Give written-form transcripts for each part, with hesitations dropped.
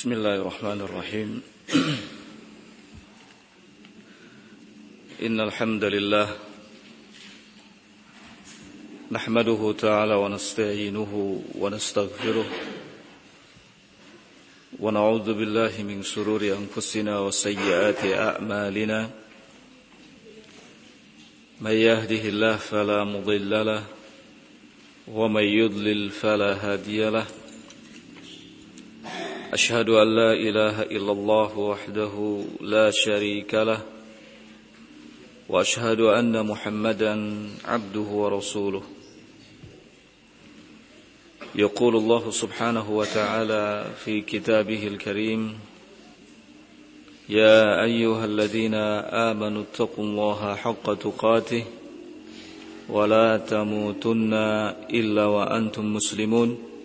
Bismillahirrahmanirrahim. Innal hamdalillah nahmaduhu ta'ala wa nasta'inuhu wa nastaghfiruh wa na'udzu billahi min shururi anfusina wa sayyiati a'malina. May yahdihillahu fala mudilla lahu wa may yudlil fala hadiya lahu. أشهد أن لا إله إلا الله وحده لا شريك له وأشهد أن محمدا عبده ورسوله. يقول الله سبحانه وتعالى في كتابه الكريم: يا أيها الذين آمنوا اتقوا الله حق تقاته ولا تموتن إلا وأنتم مسلمون.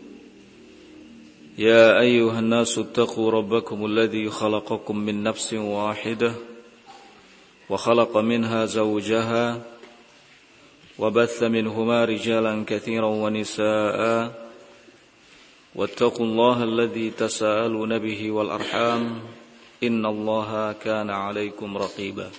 يا أيها الناس اتقوا ربكم الذي خلقكم من نفس واحدة وخلق منها زوجها وبث منهما رجالا كثيرا ونساء واتقوا الله الذي تساءلون به والأرحام إن الله كان عليكم رقيبا.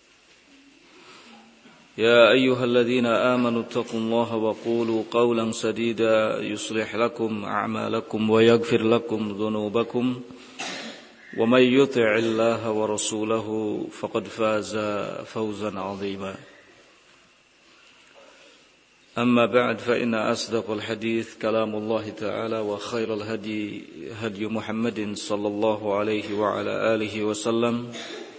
يا أيها الذين آمنوا اتقوا الله وقولوا قولا سديدا يصلح لكم أعمالكم ويغفر لكم ذنوبكم ومن يطع الله ورسوله فقد فاز فوزا عظيما. أما بعد فإن أصدق الحديث كلام الله تعالى وخير الهدي هدي محمد صلى الله عليه وعلى آله وسلم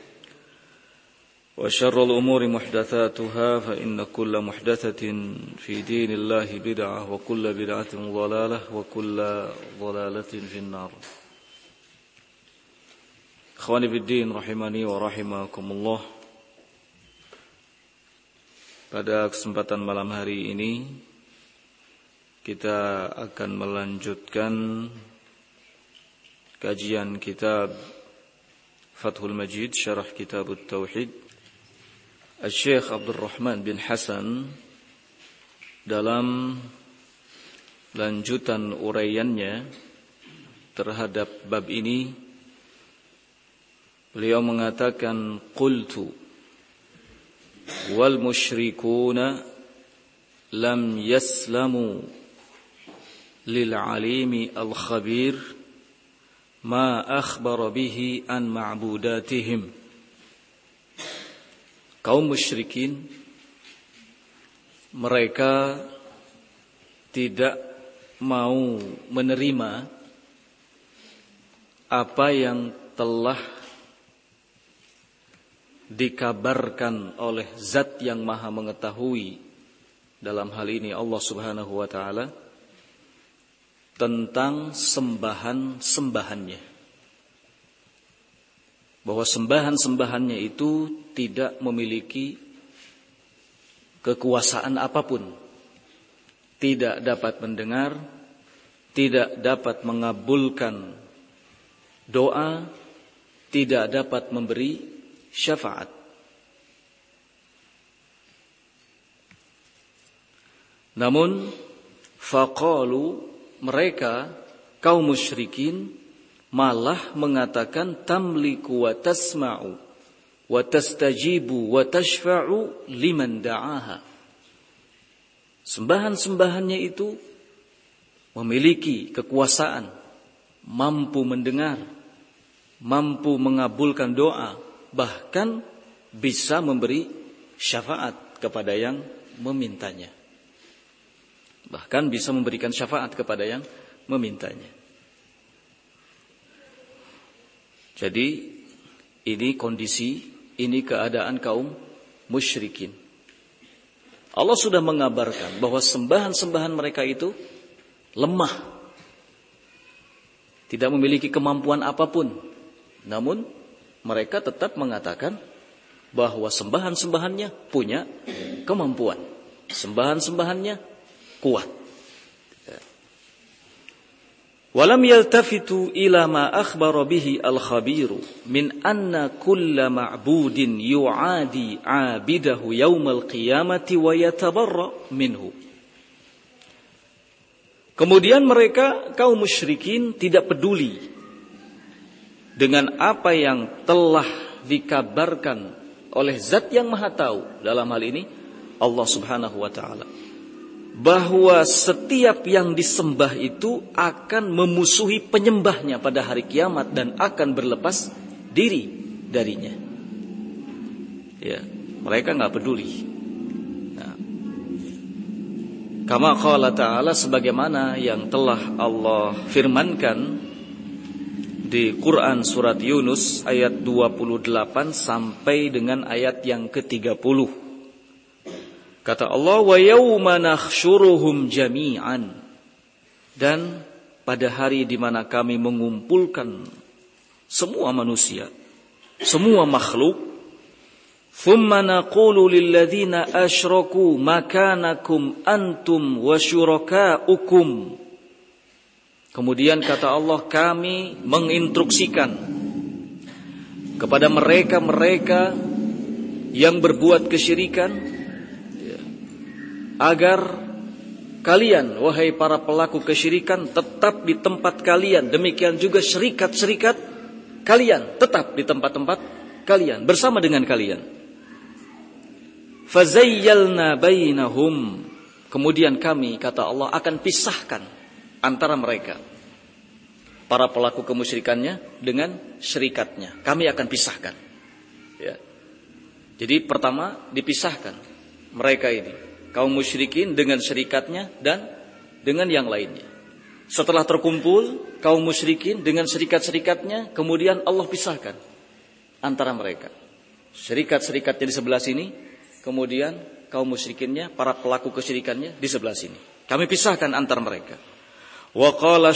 وشر الأمور محدثاتها فإن كل محدثة في دين الله بدعة وكل بدعة ضلالة وكل ضلالة في النار. Ikhwani fiddin rahimani wa rahimakumullah. Pada kesempatan malam hari ini kita akan melanjutkan kajian kitab Fathul Majid Syarah Kitab At-Tauhid Syekh Abdul Rahman bin Hasan. Dalam lanjutan uraiannya terhadap bab ini, beliau mengatakan qultu wal musyrikuna lam yaslamu lil alimi al khabir ma akhbara bihi an ma'budatihim. Kaum musyrikin mereka tidak mau menerima apa yang telah dikabarkan oleh Zat yang Maha Mengetahui, dalam hal ini Allah Subhanahu wa taala, tentang sembahan-sembahannya. Bahwa sembahan-sembahannya itu tidak memiliki kekuasaan apapun, tidak dapat mendengar, tidak dapat mengabulkan doa, tidak dapat memberi syafaat. Namun faqalu, mereka kaum musyrikin malah mengatakan tamliku wa tasma'u wa tastajibu wa tashfa'u liman da'aha. Sembahan-sembahannya itu memiliki kekuasaan, mampu mendengar, mampu mengabulkan doa, bahkan bisa memberi syafaat kepada yang memintanya. Bahkan bisa memberikan syafaat kepada yang memintanya. Jadi ini kondisi, ini keadaan kaum musyrikin. Allah sudah mengabarkan bahwa sembahan-sembahan mereka itu lemah, tidak memiliki kemampuan apapun. Namun mereka tetap mengatakan bahwa sembahan-sembahannya punya kemampuan, sembahan-sembahannya kuat. Walam yaltafitu ila ma akhbara bihi al-khabiru min anna kulla ma'budin yu'adi 'abidahu yaumal qiyamati wa yatabarra minhu. Kemudian mereka kaum musyrikin tidak peduli dengan apa yang telah dikabarkan oleh Zat yang Maha Tahu, dalam hal ini Allah Subhanahu wa taala, bahwa setiap yang disembah itu akan memusuhi penyembahnya pada hari kiamat dan akan berlepas diri darinya. Ya, mereka enggak peduli. Nah, kama qala ta'ala, sebagaimana yang telah Allah firmankan di Quran surat Yunus ayat 28 sampai dengan ayat yang ke-30. Kata Allah, wa yauma nakhsyuruhum jami'an, dan pada hari di mana kami mengumpulkan semua manusia, semua makhluk, thumma naqulu lilladzina asyraku makanakum antum wa syurakaukum. Kemudian kata Allah, kami menginstruksikan kepada mereka-mereka yang berbuat kesyirikan, agar kalian, wahai para pelaku kesyirikan, tetap di tempat kalian. Demikian juga syirikat-syirikat kalian tetap di tempat-tempat kalian, bersama dengan kalian. Fazayyalna bainahum. Kemudian kami, kata Allah, akan pisahkan antara mereka, para pelaku kemusyrikannya dengan syirikatnya. Kami akan pisahkan. Ya. Jadi pertama dipisahkan mereka ini, kaum musyrikin dengan syirikatnya dan dengan yang lainnya. Setelah terkumpul kaum musyrikin dengan syirikat-syirikatnya, kemudian Allah pisahkan antara mereka. Syirikat-syirikatnya di sebelah sini, kemudian kaum musyrikinnya, para pelaku kesyirikannya di sebelah sini. Kami pisahkan antara mereka. Wa qala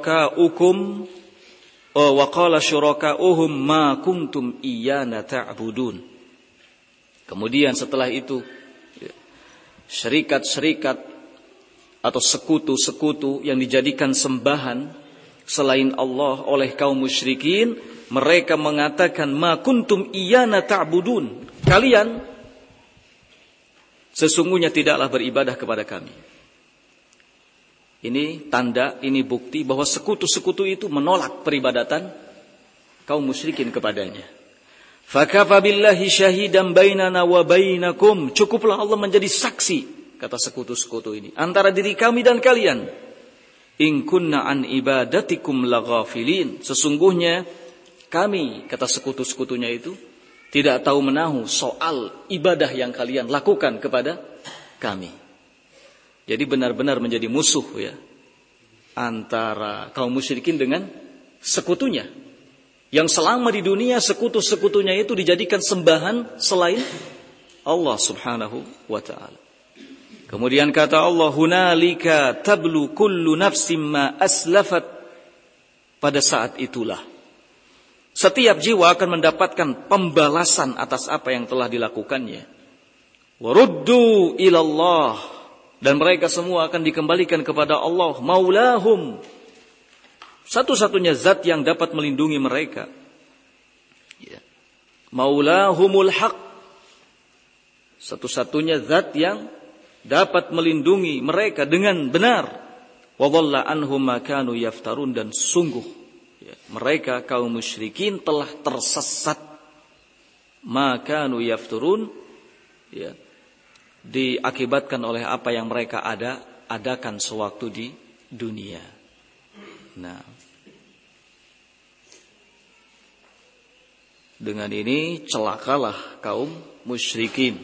syuraka'uhum ma kuntum iyyana ta'budun. Kemudian setelah itu, syirikat-syirikat atau sekutu-sekutu yang dijadikan sembahan selain Allah oleh kaum musyrikin, mereka mengatakan, ma kuntum iyyana ta'budun, kalian sesungguhnya tidaklah beribadah kepada kami. Ini tanda, ini bukti bahwa sekutu-sekutu itu menolak peribadatan kaum musyrikin kepadanya. Fakafa billahi syahidan bainana wa bainakum. Cukuplah Allah menjadi saksi, kata sekutu-sekutu ini, antara diri kami dan kalian. In kunna an ibadatikum laghafilin. Sesungguhnya kami, kata sekutu-sekutunya itu, tidak tahu menahu soal ibadah yang kalian lakukan kepada kami. Jadi benar-benar menjadi musuh, ya, antara kaum musyrikin dengan sekutunya, yang selama di dunia sekutu-sekutunya itu dijadikan sembahan selain Allah Subhanahu wa ta'ala. Kemudian kata Allah, hunalika tablu kullu nafsim ma aslafat. Pada saat itulah setiap jiwa akan mendapatkan pembalasan atas apa yang telah dilakukannya. Waruddu ilallah, dan mereka semua akan dikembalikan kepada Allah, maulahum, satu-satunya zat yang dapat melindungi mereka. Ya. Maulahumul haq, satu-satunya zat yang dapat melindungi mereka dengan benar. Wa dhalla anhum ma kanu yaftarun, dan sungguh, ya, mereka kaum musyrikin telah tersesat. Ma kanu yafturun, ya, diakibatkan oleh apa yang mereka adakan sewaktu di dunia. Nah, dengan ini celakalah kaum musyrikin.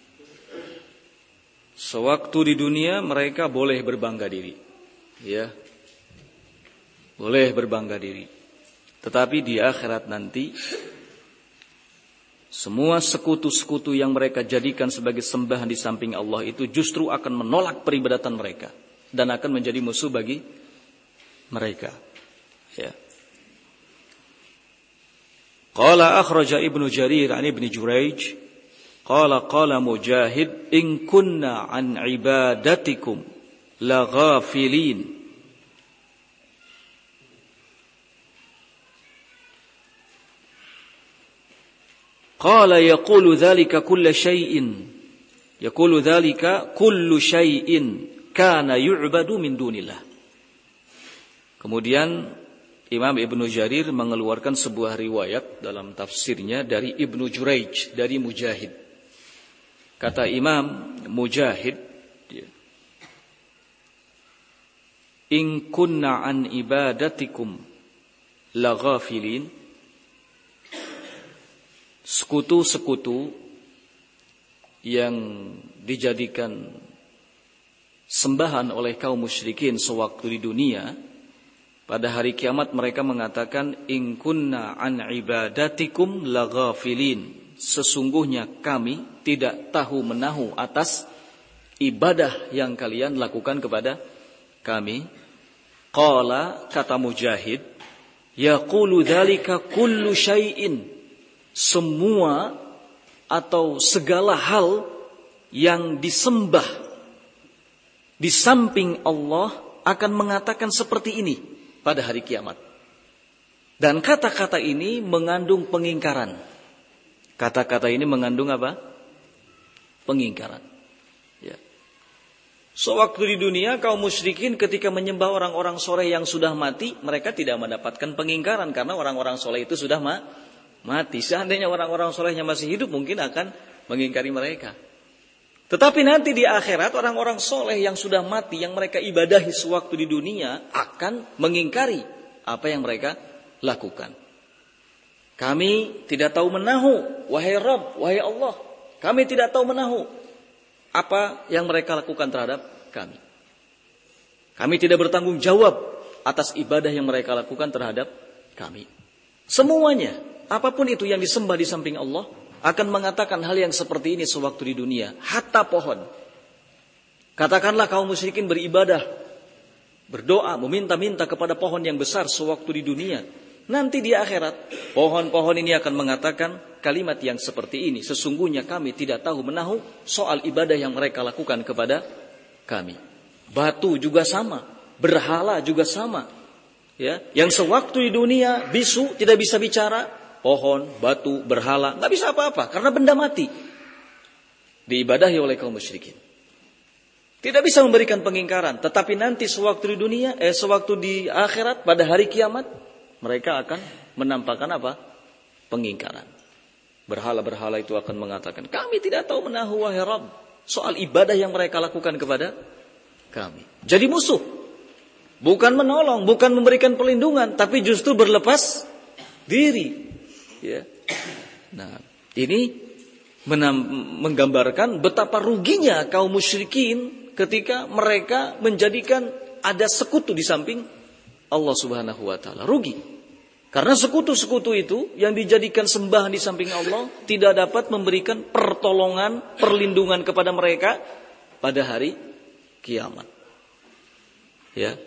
Sewaktu di dunia mereka boleh berbangga diri, ya, boleh berbangga diri. Tetapi di akhirat nanti, semua sekutu-sekutu yang mereka jadikan sebagai sembahan di samping Allah itu justru akan menolak peribadatan mereka dan akan menjadi musuh bagi mereka. Ya. Qala akhraja Ibnu Jarir an Ibnu Jurayj qala Mujahid in kunna an ibadatikum la ghafilin. قال يقول ذلك كل شيء كان يعبد من دون الله. Kemudian Imam Ibnu Jarir mengeluarkan sebuah riwayat dalam tafsirnya dari Ibnu Juraij, dari Mujahid. Kata Imam Mujahid, in kunna an ibadatikum laghafilin, sekutu-sekutu yang dijadikan sembahan oleh kaum musyrikin sewaktu di dunia, pada hari kiamat mereka mengatakan in kunna an ibadatikum laghafilin, sesungguhnya kami tidak tahu menahu atas ibadah yang kalian lakukan kepada kami. Qala, kata Mujahid, yaqulu dzalika kullu syai'in, semua atau segala hal yang disembah di samping Allah akan mengatakan seperti ini pada hari kiamat. Dan kata-kata ini mengandung pengingkaran. Kata-kata ini mengandung apa? Pengingkaran. Ya. Sewaktu di dunia kaum musyrikin ketika menyembah orang-orang soleh yang sudah mati, mereka tidak mendapatkan pengingkaran karena orang-orang soleh itu sudah mati. Seandainya orang-orang solehnya masih hidup, mungkin akan mengingkari mereka. Tetapi nanti di akhirat orang-orang soleh yang sudah mati, yang mereka ibadahi sewaktu di dunia, akan mengingkari apa yang mereka lakukan. Kami tidak tahu menahu, wahai Rabb, wahai Allah. Kami tidak tahu menahu apa yang mereka lakukan terhadap kami. Kami tidak bertanggung jawab atas ibadah yang mereka lakukan terhadap kami. Semuanya, apapun itu yang disembah di samping Allah, akan mengatakan hal yang seperti ini sewaktu di dunia. Hatta pohon. Katakanlah kaum musyrikin beribadah, berdoa, meminta-minta kepada pohon yang besar sewaktu di dunia. Nanti di akhirat, pohon-pohon ini akan mengatakan kalimat yang seperti ini. Sesungguhnya kami tidak tahu menahu soal ibadah yang mereka lakukan kepada kami. Batu juga sama, berhala juga sama. Ya, yang sewaktu di dunia bisu tidak bisa bicara, pohon, batu, berhala nggak bisa apa-apa karena benda mati. Diibadahi oleh kaum musyrikin. Tidak bisa memberikan pengingkaran, tetapi nanti sewaktu di dunia, sewaktu di akhirat pada hari kiamat, mereka akan menampakkan apa? Pengingkaran. Berhala-berhala itu akan mengatakan, kami tidak tahu menahu wahai Rabb soal ibadah yang mereka lakukan kepada kami. Jadi musuh. Bukan menolong, bukan memberikan perlindungan, tapi justru berlepas diri. Ya. Nah, ini menggambarkan betapa ruginya kaum musyrikin ketika mereka menjadikan ada sekutu di samping Allah Subhanahu wa taala. Rugi. Karena sekutu-sekutu itu yang dijadikan sembahan di samping Allah tidak dapat memberikan pertolongan, perlindungan kepada mereka pada hari kiamat. Ya.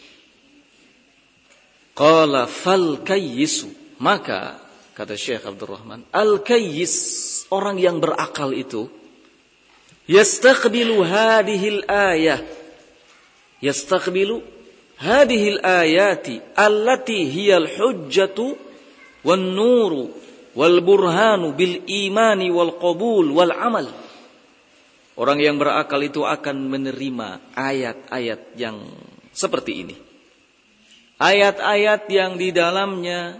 Qala fal kayyisu, maka kata Syekh Abdul Rahman, al-kayyis, orang yang berakal itu, yastaqbilu hadhil ayah, yastaqbilu hadhil ayati allati hiyal hujjatu wan nuru wal burhanu bil imani wal qabul wal amal. Orang yang berakal itu akan menerima ayat-ayat yang seperti ini. Ayat-ayat yang di dalamnya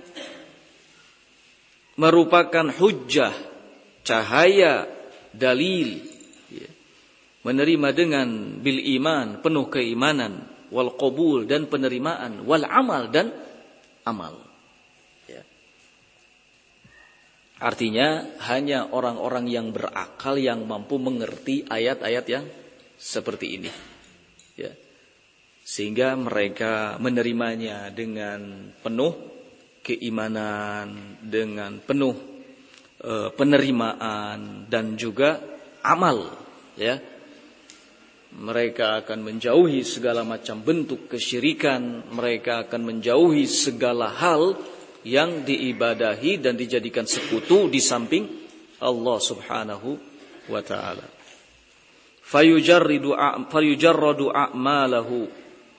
merupakan hujjah, cahaya, dalil. Menerima dengan bil iman, penuh keimanan, wal qabul, dan penerimaan, wal amal, dan amal. Ya. Artinya hanya orang-orang yang berakal yang mampu mengerti ayat-ayat yang seperti ini. Ya. Sehingga mereka menerimanya dengan penuh keimanan, dengan penuh penerimaan dan juga amal. Ya. Mereka akan menjauhi segala macam bentuk kesyirikan. Mereka akan menjauhi segala hal yang diibadahi dan dijadikan sekutu di samping Allah Subhanahu wa ta'ala. Fayujarradu a'malahu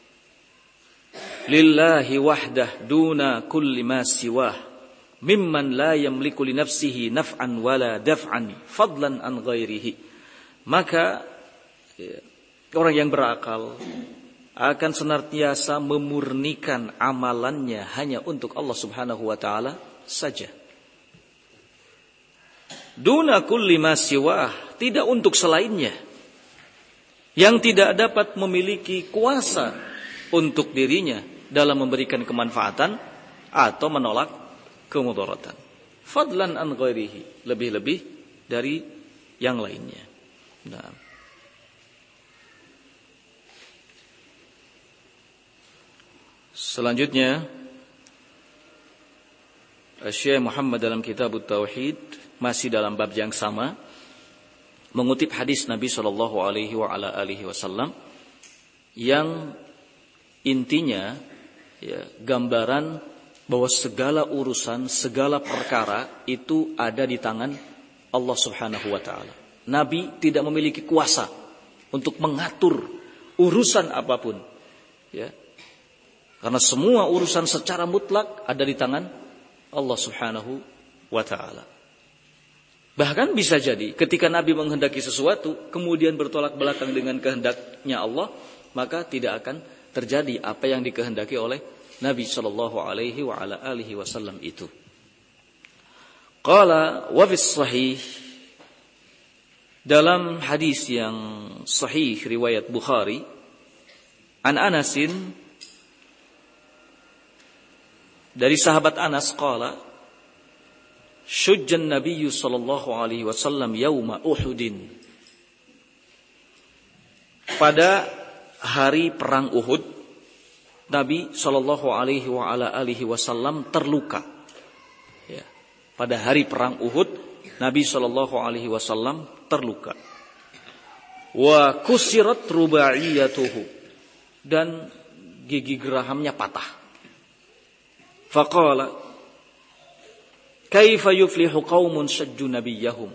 lillahi wahdah duna kulli ma siwah mimman la yamliku li nafsihi naf'an wala daf'an fadlan an ghairihi. Maka orang yang berakal akan senantiasa memurnikan amalannya hanya untuk Allah Subhanahu wa taala saja. Duna kulli ma siwah, tidak untuk selainnya yang tidak dapat memiliki kuasa untuk dirinya dalam memberikan kemanfaatan atau menolak kemudaratan. Fadlan an ghairihi, lebih-lebih dari yang lainnya. Nah. Selanjutnya Syekh Muhammad dalam kitab Tauhid masih dalam bab yang sama mengutip hadis Nabi sallallahu alaihi wasallam yang intinya ya, gambaran bahwa segala urusan, segala perkara itu ada di tangan Allah Subhanahu wa taala. Nabi tidak memiliki kuasa untuk mengatur urusan apapun. Ya. Karena semua urusan secara mutlak ada di tangan Allah Subhanahu wa taala. Bahkan bisa jadi ketika Nabi menghendaki sesuatu kemudian bertolak belakang dengan kehendaknya Allah, maka tidak akan terjadi apa yang dikehendaki oleh Nabi sallallahu alaihi wasallam itu. Qala wa fis sahih, dalam hadis yang sahih riwayat Bukhari, an Anasin, dari sahabat Anas, qala syujjan Nabi sallallahu alaihi wasallam yauma Uhudin. Pada hari perang Uhud, Nabi sallallahu alaihi wasallam terluka. Ya. Pada hari perang Uhud, Nabi sallallahu alaihi wasallam terluka. Wa kusirat rubaiyatuhu, dan gigi gerahamnya patah. Faqala kaifa yuflihu qaumun syajju nabiyyahum,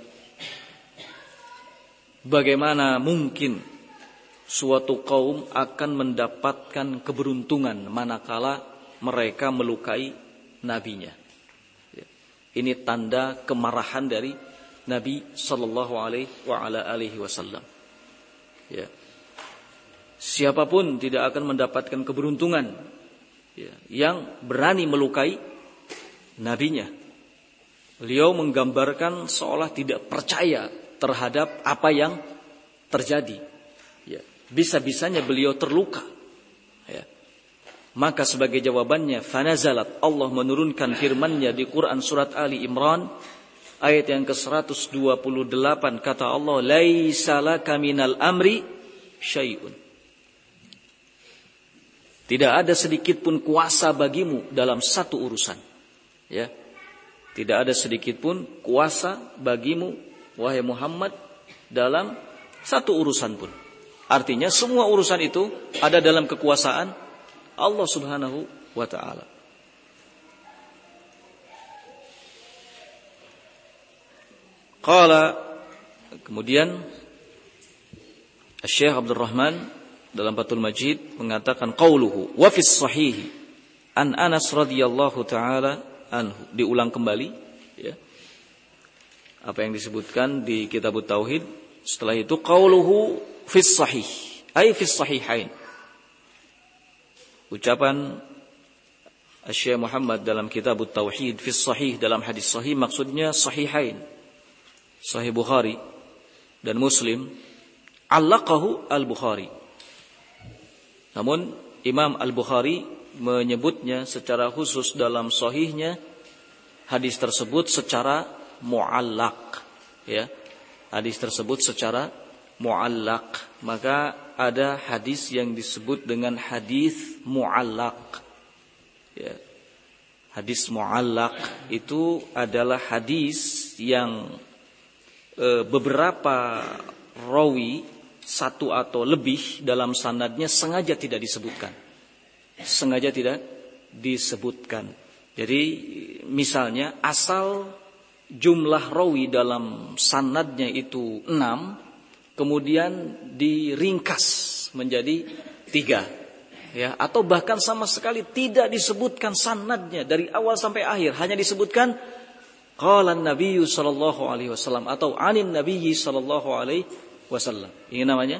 bagaimana mungkin suatu kaum akan mendapatkan keberuntungan manakala mereka melukai nabinya. Ini tanda kemarahan dari Nabi sallallahu alaihi wasallam. Ya. Siapapun tidak akan mendapatkan keberuntungan ya, yang berani melukai nabinya. Beliau menggambarkan seolah tidak percaya terhadap apa yang terjadi. Ya, bisa-bisanya beliau terluka. Ya. Maka sebagai jawabannya, fanazalat, Allah menurunkan firman-Nya di Quran surat Ali Imran ayat yang ke-128, kata Allah, laisa laka minal amri syai'un. Tidak ada sedikit pun kuasa bagimu dalam satu urusan. Ya. Tidak ada sedikit pun kuasa bagimu, wahai Muhammad, dalam satu urusan pun. Artinya semua urusan itu ada dalam kekuasaan Allah Subhanahu wa ta'ala. Qala, kemudian Syekh Abdul Rahman dalam Fathul Majid mengatakan qauluhu wa fis sahih an Anas radhiyallahu taala anhu, diulang kembali ya, apa yang disebutkan di Kitab Tauhid. Setelah itu qauluhu fis sahih ay fis sahihain, ucapan Syekh Muhammad dalam Kitab Tauhid fis sahih, dalam hadis sahih maksudnya sahihain, Sahih Bukhari dan Muslim. Allaqahu al-Bukhari, namun Imam Al-Bukhari menyebutnya secara khusus dalam sahihnya hadis tersebut secara muallaq ya, hadis tersebut secara muallaq. Maka ada hadis yang disebut dengan hadis muallaq ya. Hadis muallaq itu adalah hadis yang beberapa rawi, satu atau lebih dalam sanadnya sengaja tidak disebutkan. Sengaja tidak disebutkan. Jadi misalnya asal jumlah rawi dalam sanadnya itu 6, kemudian diringkas menjadi 3 ya, atau bahkan sama sekali tidak disebutkan sanadnya dari awal sampai akhir, hanya disebutkan qala an-nabiyyu sallallahu alaihi wasallam atau anin nabiyyi sallallahu alaihi wasallam. Ini namanya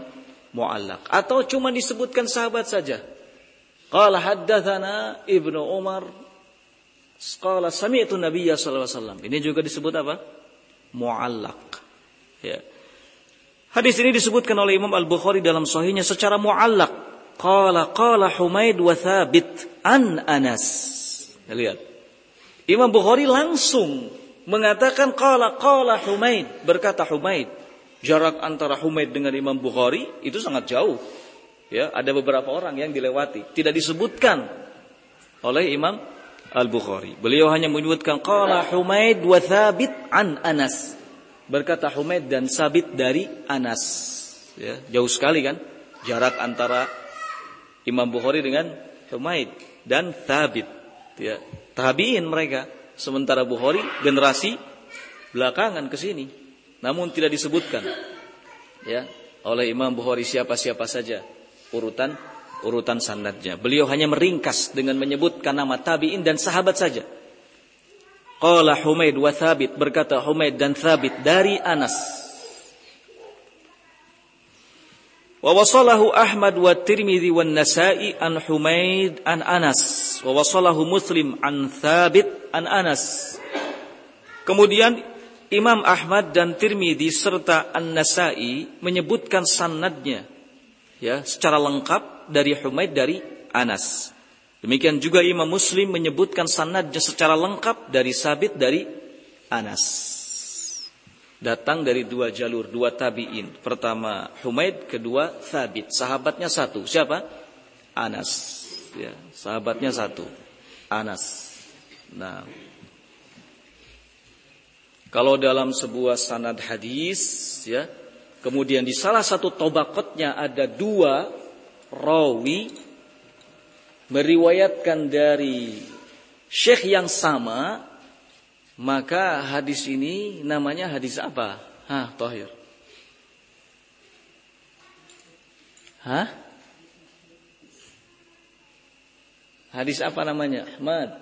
mu'allaq. Atau cuma disebutkan sahabat saja. Qala haddatsana Ibnu Umar qala sami'tu Nabiyya sallallahu alaihi wasallam. Ini juga disebut apa? Mu'allaq. Ya. Hadis ini disebutkan oleh Imam Al-Bukhari dalam sahihnya secara mu'allaq. Qala Humaid wa Thabit an Anas. Ya, lihat. Imam Bukhari langsung mengatakan qala Humaid, berkata Humaid. Jarak antara Humaid dengan Imam Bukhari itu sangat jauh. Ya, ada beberapa orang yang dilewati, tidak disebutkan oleh Imam Al-Bukhari. Beliau hanya menyebutkan qala Humaid wa Thabit an Anas. Berkata Humaid dan Sabit dari Anas. Ya, jauh sekali kan jarak antara Imam Bukhari dengan Humaid dan Thabit. Ya, tabi'in mereka. Sementara Bukhari generasi belakangan ke sini. Namun tidak disebutkan ya oleh Imam Bukhari siapa-siapa saja urutan sanadnya. Beliau hanya meringkas dengan menyebutkan nama tabi'in dan sahabat saja. Qala Humaid wa Thabit, berkata Humaid dan Thabit dari Anas. Wa wasalahu Ahmad wa Tirmidzi wa Nasa'i an Humaid an Anas. Wa wasalahu Muslim an Thabit an Anas. Kemudian Imam Ahmad dan Tirmidzi serta An-Nasa'i menyebutkan sanadnya ya secara lengkap dari Humaid dari Anas. Demikian juga Imam Muslim menyebutkan sanadnya secara lengkap dari Sabit dari Anas. Datang dari dua jalur, dua tabi'in. Pertama Humaid, kedua Thabit. Sahabatnya satu. Siapa? Anas. Ya, sahabatnya satu. Anas. Nah, kalau dalam sebuah sanad hadis, ya, kemudian di salah satu tobaqatnya ada dua rawi meriwayatkan dari syekh yang sama, maka hadis ini namanya hadis apa? Tahir. Hadis apa namanya? Ahmad.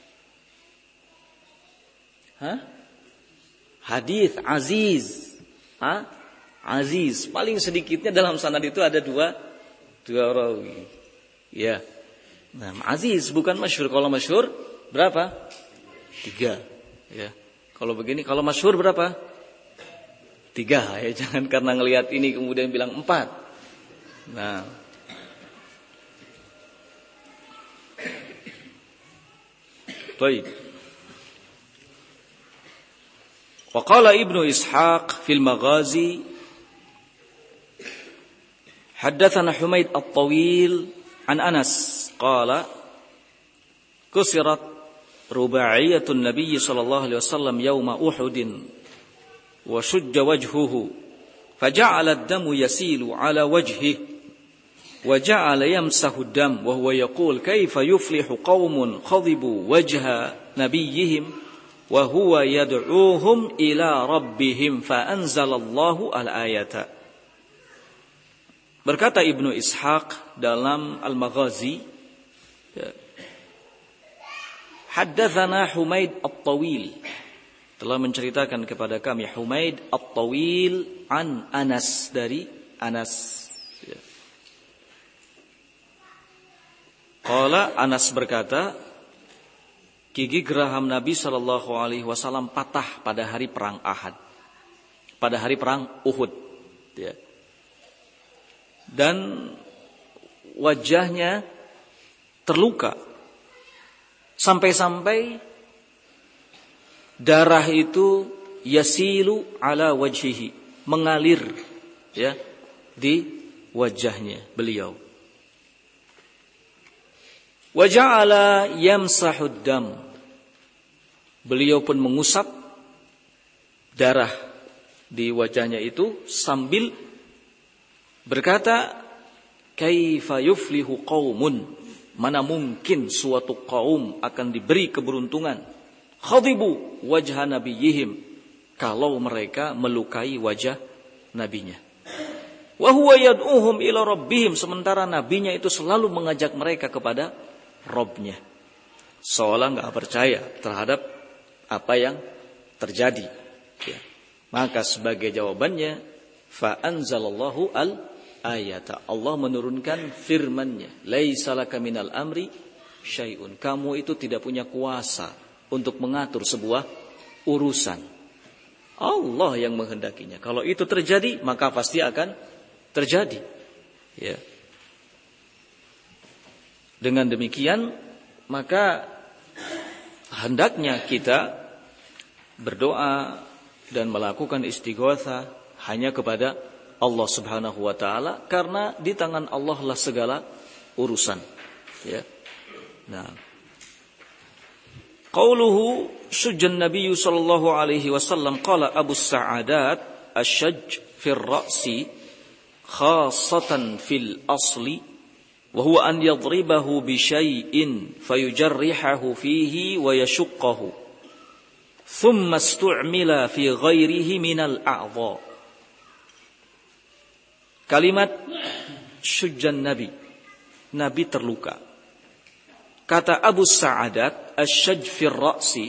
Hadis aziz. Aziz. Paling sedikitnya dalam sanad itu ada dua rawi. Ya. Nah, aziz bukan masyhur. Kalau masyhur berapa? 3. Ya. Kalau begini, kalau masyhur berapa? 3. Ya, jangan karena ngelihat ini kemudian bilang 4. Nah. Baik. Wa qala Ibnu Ishaq fil Maghazi haddatsana Humaid at-Tawil an Anas qala kusirat rubaiyatun Nabi sallallahu alaihi wasallam yauma Uhud wa shujja wajhuhu faja'ala ad-damu yasilu ala wajhihi wa ja'ala yamsahu ad-dam wa huwa yaqul kayfa yuflihu qaumun khadibu wajha nabiyyihim wa huwa yad'uuhum ila rabbihim fa anzalallahu al-ayata. Berkata Ibnu Ishaq dalam Al-Maghazi, haddatsana Humaid at-Tawil, telah menceritakan kepada kami Humaid at-Tawil an Anas, dari Anas. Qala, Anas berkata, gigi geraham Nabi sallallahu alaihi wasallam patah pada hari perang Ahad, pada hari perang Uhud, ya. Dan wajahnya terluka sampai-sampai darah itu yasilu ala wajhihi, mengalir ya di wajahnya beliau. Wa ja'ala yamsahud dam, beliau pun mengusap darah di wajahnya itu sambil berkata, kaifa yuflihu qaumun, mana mungkin suatu kaum akan diberi keberuntungan, khadibu wajha nabiyihim, kalau mereka melukai wajah nabinya. Wa huwa yad'uhum ila rabbihim, sementara nabinya itu selalu mengajak mereka kepada Robnya, seolah nggak percaya terhadap apa yang terjadi. Ya. Maka sebagai jawabannya, fa anzalallahu ayata. Allah menurunkan firman-Nya, laisa laka minal amri syai'un. Kamu itu tidak punya kuasa untuk mengatur sebuah urusan. Allah yang menghendakinya. Kalau itu terjadi, maka pasti akan terjadi. Ya. Dengan demikian, maka hendaknya kita berdoa dan melakukan istighatsah hanya kepada Allah Subhanahu wa taala, karena di tangan Allah lah segala urusan. Ya. Nah, qauluhu syujjan Nabi sallallahu alaihi wasallam qala Abu Sa'adat asyajj fil ra'si khassatan fil asli wa huwa an yadribahu bi syai'in fayujarrihahu fihi wa yashuqqahu thumma istu'mila fi ghairihi minal a'dha. Kalimat syujjan Nabi, Nabi terluka. Kata Abu Sa'adat, asyajj fil ra'si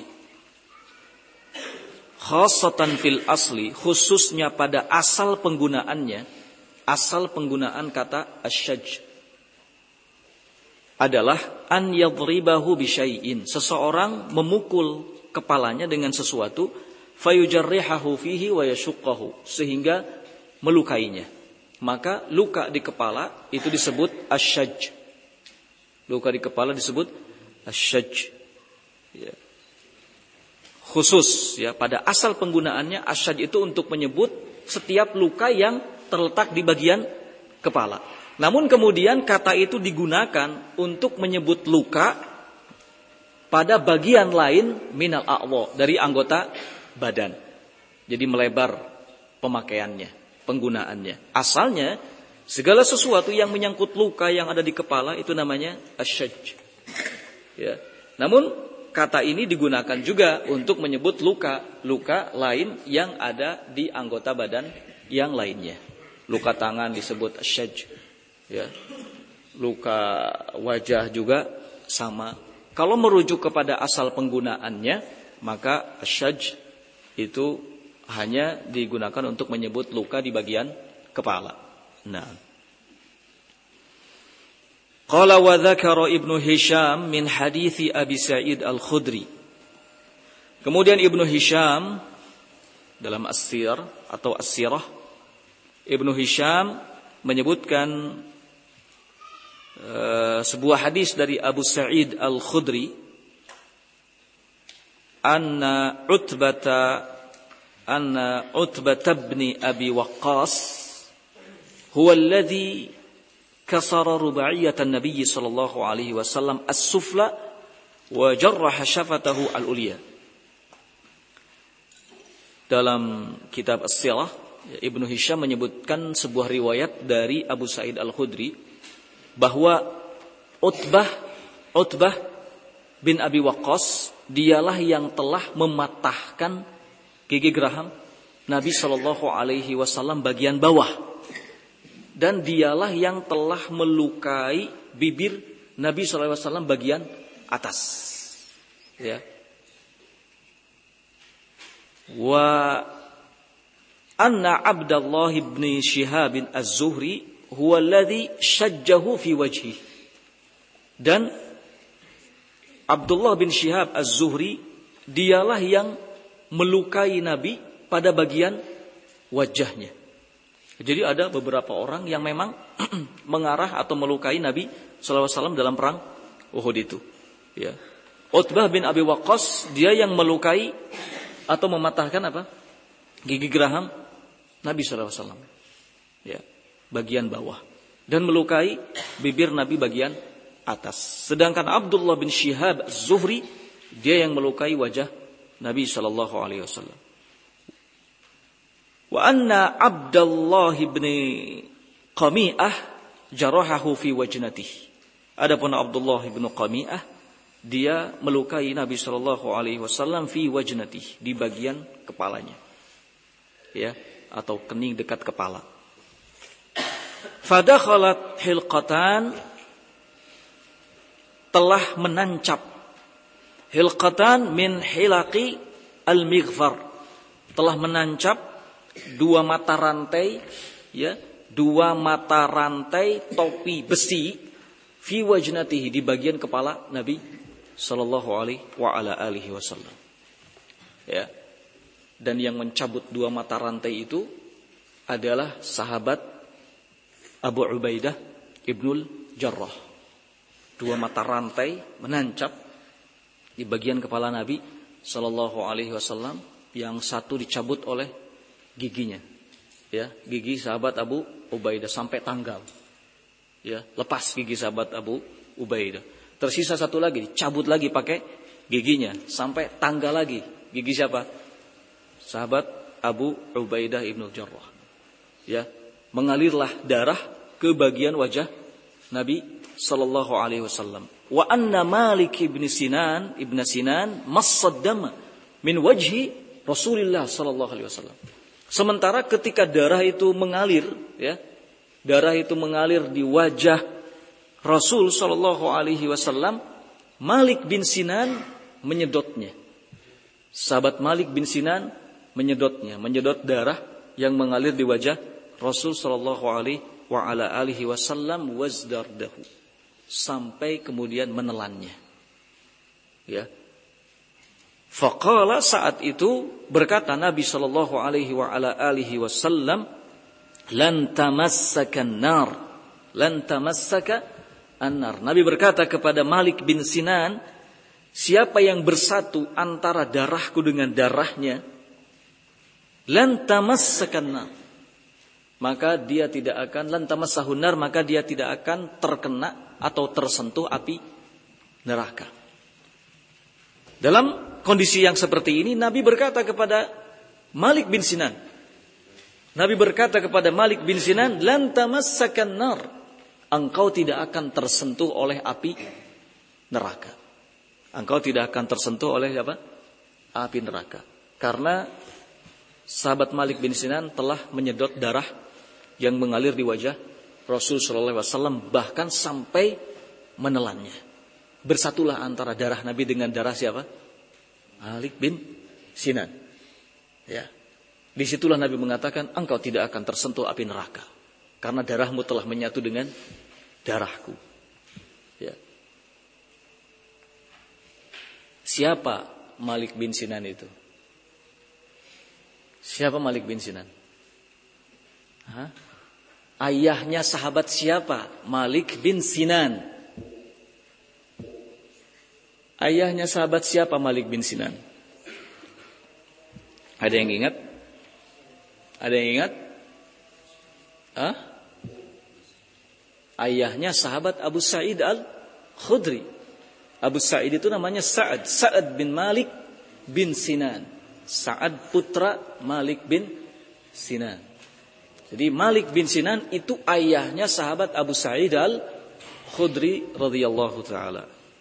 khassatan fil asli, khususnya pada asal penggunaannya. Asal penggunaan kata asyajj adalah an yadribahu bi syai'in, seseorang memukul kepalanya dengan sesuatu, fayujarrihahu fihi wa yashuqqahu, sehingga melukainya. Maka luka di kepala itu disebut asyajj. Luka di kepala disebut asyajj. Ya. Khusus ya, pada asal penggunaannya asyajj itu untuk menyebut setiap luka yang terletak di bagian kepala. Namun kemudian kata itu digunakan untuk menyebut luka pada bagian lain minal a'dha, dari anggota badan. Jadi melebar pemakaiannya, penggunaannya. Asalnya segala sesuatu yang menyangkut luka yang ada di kepala itu namanya asyajj. Ya. Namun kata ini digunakan juga untuk menyebut luka lain yang ada di anggota badan yang lainnya. Luka tangan disebut asyajj. Ya. Luka wajah juga sama. Kalau merujuk kepada asal penggunaannya, maka asyajj itu hanya digunakan untuk menyebut luka di bagian kepala. Nah. Qala wa dzakara Ibnu Hisham min hadithi Abi Sa'id Al-Khudri. Kemudian Ibnu Hisham dalam As-Sir atau As-Sirah, Ibnu Hisham menyebutkan sebuah hadis dari Abu Sa'id Al-Khudri, anna Utbah bin Abi Waqqas huwa alladhi kasara rubaiyatan Nabi sallallahu alaihi wasallam as-sufla wa jarraha syafatahu al-ulya. Dalam kitab As-Sirah, Ibnu Hisham menyebutkan sebuah riwayat dari Abu Sa'id Al-Khudri bahwa Utbah bin Abi Waqqas dialah yang telah mematahkan gigi geraham Nabi sallallahu alaihi wasallam bagian bawah, dan dialah yang telah melukai bibir Nabi sallallahu alaihi wasallam bagian atas. Ya. Wa anna Abdullah bin Shihab Az-Zuhri huwa alladhi shajjahu fi wajhi. Dan Abdullah bin Shihab Az-Zuhri dialah yang melukai Nabi pada bagian wajahnya. Jadi ada beberapa orang yang memang mengarah atau melukai Nabi sallallahu alaihi wasallam dalam perang Uhud itu. Ya. Utbah bin Abi Waqqas dia yang melukai atau mematahkan apa? Gigi geraham Nabi sallallahu alaihi wasallam. Ya, bagian bawah, dan melukai bibir Nabi bagian atas. Sedangkan Abdullah bin Shihab Az-Zuhri dia yang melukai wajah Nabi sallallahu alaihi wasallam. Wa anna Abdullah bin Qami'ah jarahahu fi wajnatihi. Adapun Abdullah bin Qami'ah dia melukai Nabi sallallahu alaihi wasallam fi wajnatihi, di bagian kepalanya. Ya, atau kening dekat kepala. Fadakhalat hilqatan, telah menancap. Hilqatan min hilaqi al-mighfar, telah menancap dua mata rantai ya 2 mata rantai topi besi fi wajnatihi, di bagian kepala Nabi sallallahu alaihi wasallam. Ya. Dan yang mencabut 2 mata rantai itu adalah sahabat Abu Ubaidah Ibnul Jarrah. 2 mata rantai menancap di bagian kepala Nabi sallallahu alaihi wasallam, yang satu dicabut oleh giginya. Ya, gigi sahabat Abu Ubaidah sampai tanggal. Ya, lepas gigi sahabat Abu Ubaidah. Tersisa satu lagi, dicabut lagi pakai giginya sampai tanggal lagi. Gigi siapa? Sahabat Abu Ubaidah Ibnul Jarrah. Ya, mengalirlah darah ke bagian wajah Nabi sallallahu alaihi wasallam. Wa anna Malik ibn Sinan massad dama min wajhi Rasulullah sallallahu alaihi wasallam. Sementara ketika darah itu mengalir, ya, darah itu mengalir di wajah Rasul sallallahu alaihi wasallam, Malik bin Sinan menyedotnya. Sahabat Malik bin Sinan menyedotnya, menyedot darah yang mengalir di wajah Rasul sallallahu alaihi wasallam wazdardahu, sampai kemudian menelannya. Ya. Faqala, saat itu berkata Nabi sallallahu alaihi wasallam, lan tamassaka an-nar, lan tamassaka an-nar. Nabi berkata kepada Malik bin Sinan, siapa yang bersatu antara darahku dengan darahnya, lan tamassaka an-nar, maka dia tidak akan, lan tamassahun nar, maka dia tidak akan terkena atau tersentuh api neraka. Dalam kondisi yang seperti ini, Nabi berkata kepada Malik bin Sinan, lan tamassakan nar, engkau tidak akan tersentuh oleh api neraka. Engkau tidak akan tersentuh oleh apa? Api neraka. Karena sahabat Malik bin Sinan telah menyedot darah yang mengalir di wajah Rasul sallallahu alaihi wasallam, bahkan sampai menelannya. Bersatulah antara darah Nabi dengan darah siapa? Malik bin Sinan. Ya. Disitulah Nabi mengatakan, engkau tidak akan tersentuh api neraka, karena darahmu telah menyatu dengan darahku. Ya. Siapa Malik bin Sinan itu? Siapa Malik bin Sinan? Hah? Ayahnya sahabat siapa? Malik bin Sinan. Ayahnya sahabat siapa Malik bin Sinan? Ada yang ingat? Ada yang ingat? Hah? Ayahnya sahabat Abu Sa'id Al-Khudri. Abu Sa'id itu namanya Sa'ad bin Malik bin Sinan. Sa'ad putra Malik bin Sinan. Jadi Malik bin Sinan itu ayahnya sahabat Abu Sa'id Al-Khudri radhiyallahu taala.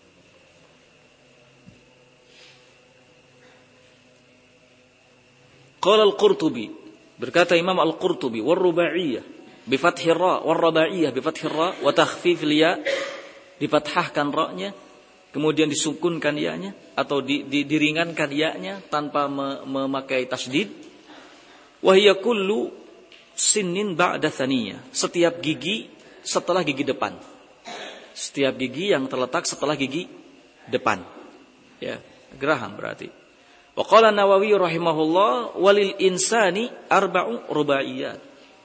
Qala Al-Qurtubi, berkata Imam Al-Qurtubi, war-rubaiyah bi fathir ra, war-rubaiyah bi fathir ra wa takhfif ya, difathahkan ra-nya, kemudian disukunkan ya-nya atau diringankan ya-nya tanpa memakai tasdid. Wa hiya kullu sinnin ba'da thaniyah, setiap gigi setelah gigi depan. Setiap gigi yang terletak setelah gigi depan. Ya, geraham berarti. Wa qala Nawawi rahimahullah, walil insani arba'u rubaiyat.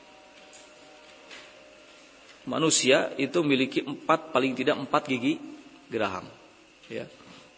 Manusia itu memiliki paling tidak 4 gigi geraham. Ya.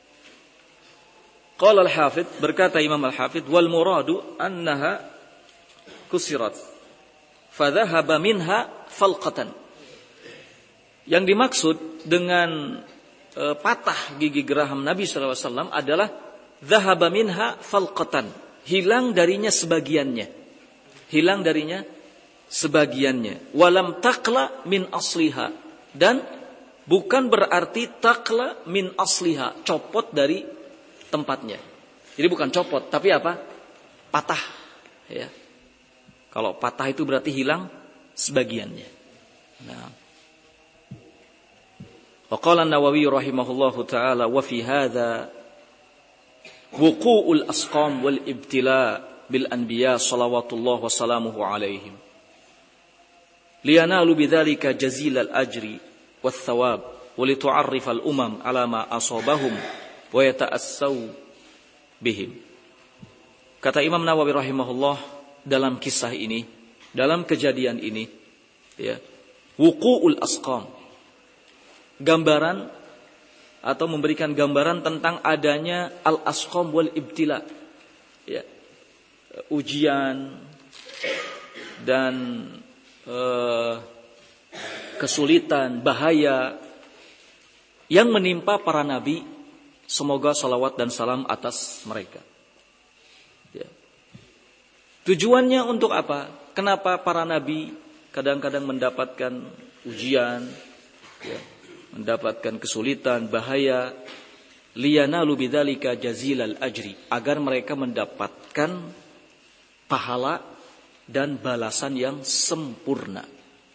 Qala al-Hafidz, berkata Imam al-Hafidz, wal muradu annaha kusirat fadhahaba minha falqatan. Yang dimaksud dengan patah gigi geraham Nabi sallallahu alaihi wasallam adalah dhahaba minha falqatan, hilang darinya sebagiannya. Hilang darinya sebagiannya. Walam taqla min asliha, dan bukan berarti taqla min asliha, copot dari tempatnya. Jadi bukan copot, tapi apa? Patah. Ya. Kalau patah itu berarti hilang sebagiannya. Nah. Wa qala An-Nawawi rahimahullahu taala, wa fi hadza wuqu'ul asqam wal ibtila bil anbiya salawatullah wa salamuhu alaihim. liyanalu bidzalika jazilal ajri wath thawab wa litu'arrifal umam ala ma asabahum wa yata'assaw bihim. Kata Imam Nawawi rahimahullah dalam kisah ini, dalam kejadian ini, ya, wuqu'ul asqam, gambaran atau memberikan gambaran tentang adanya al-asqam wal ibtila, ya, ujian dan kesulitan, bahaya yang menimpa para nabi, semoga salawat dan salam atas mereka. Ya. Tujuannya untuk apa? Kenapa para nabi kadang-kadang mendapatkan ujian, ya, mendapatkan kesulitan, bahaya? Liyanalu bidzalika jazilal ajri, agar mereka mendapatkan pahala dan balasan yang sempurna.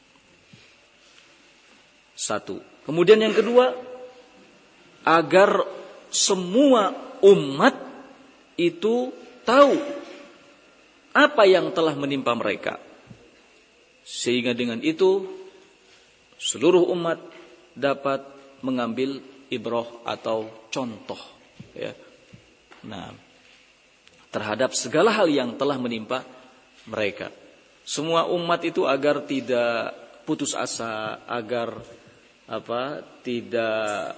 Satu. Kemudian yang kedua, agar semua umat itu tahu apa yang telah menimpa mereka. Sehingga dengan itu seluruh umat dapat mengambil ibrah atau contoh, ya. Nah, terhadap segala hal yang telah menimpa mereka. Semua umat itu agar tidak putus asa, agar tidak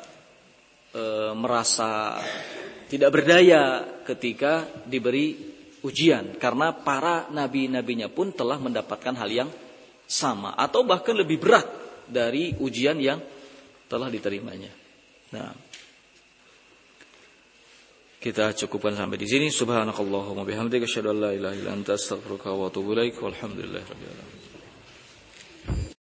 merasa tidak berdaya ketika diberi ujian, karena para nabi-nabinya pun telah mendapatkan hal yang sama atau bahkan lebih berat dari ujian yang telah diterimanya. Nah, kita cukupkan sampai di sini. Subhanakallahumma bihamdika asyhadu an la ilaha illa anta astaghfiruka wa atubu ilaik. Walhamdulillahirabbil alamin.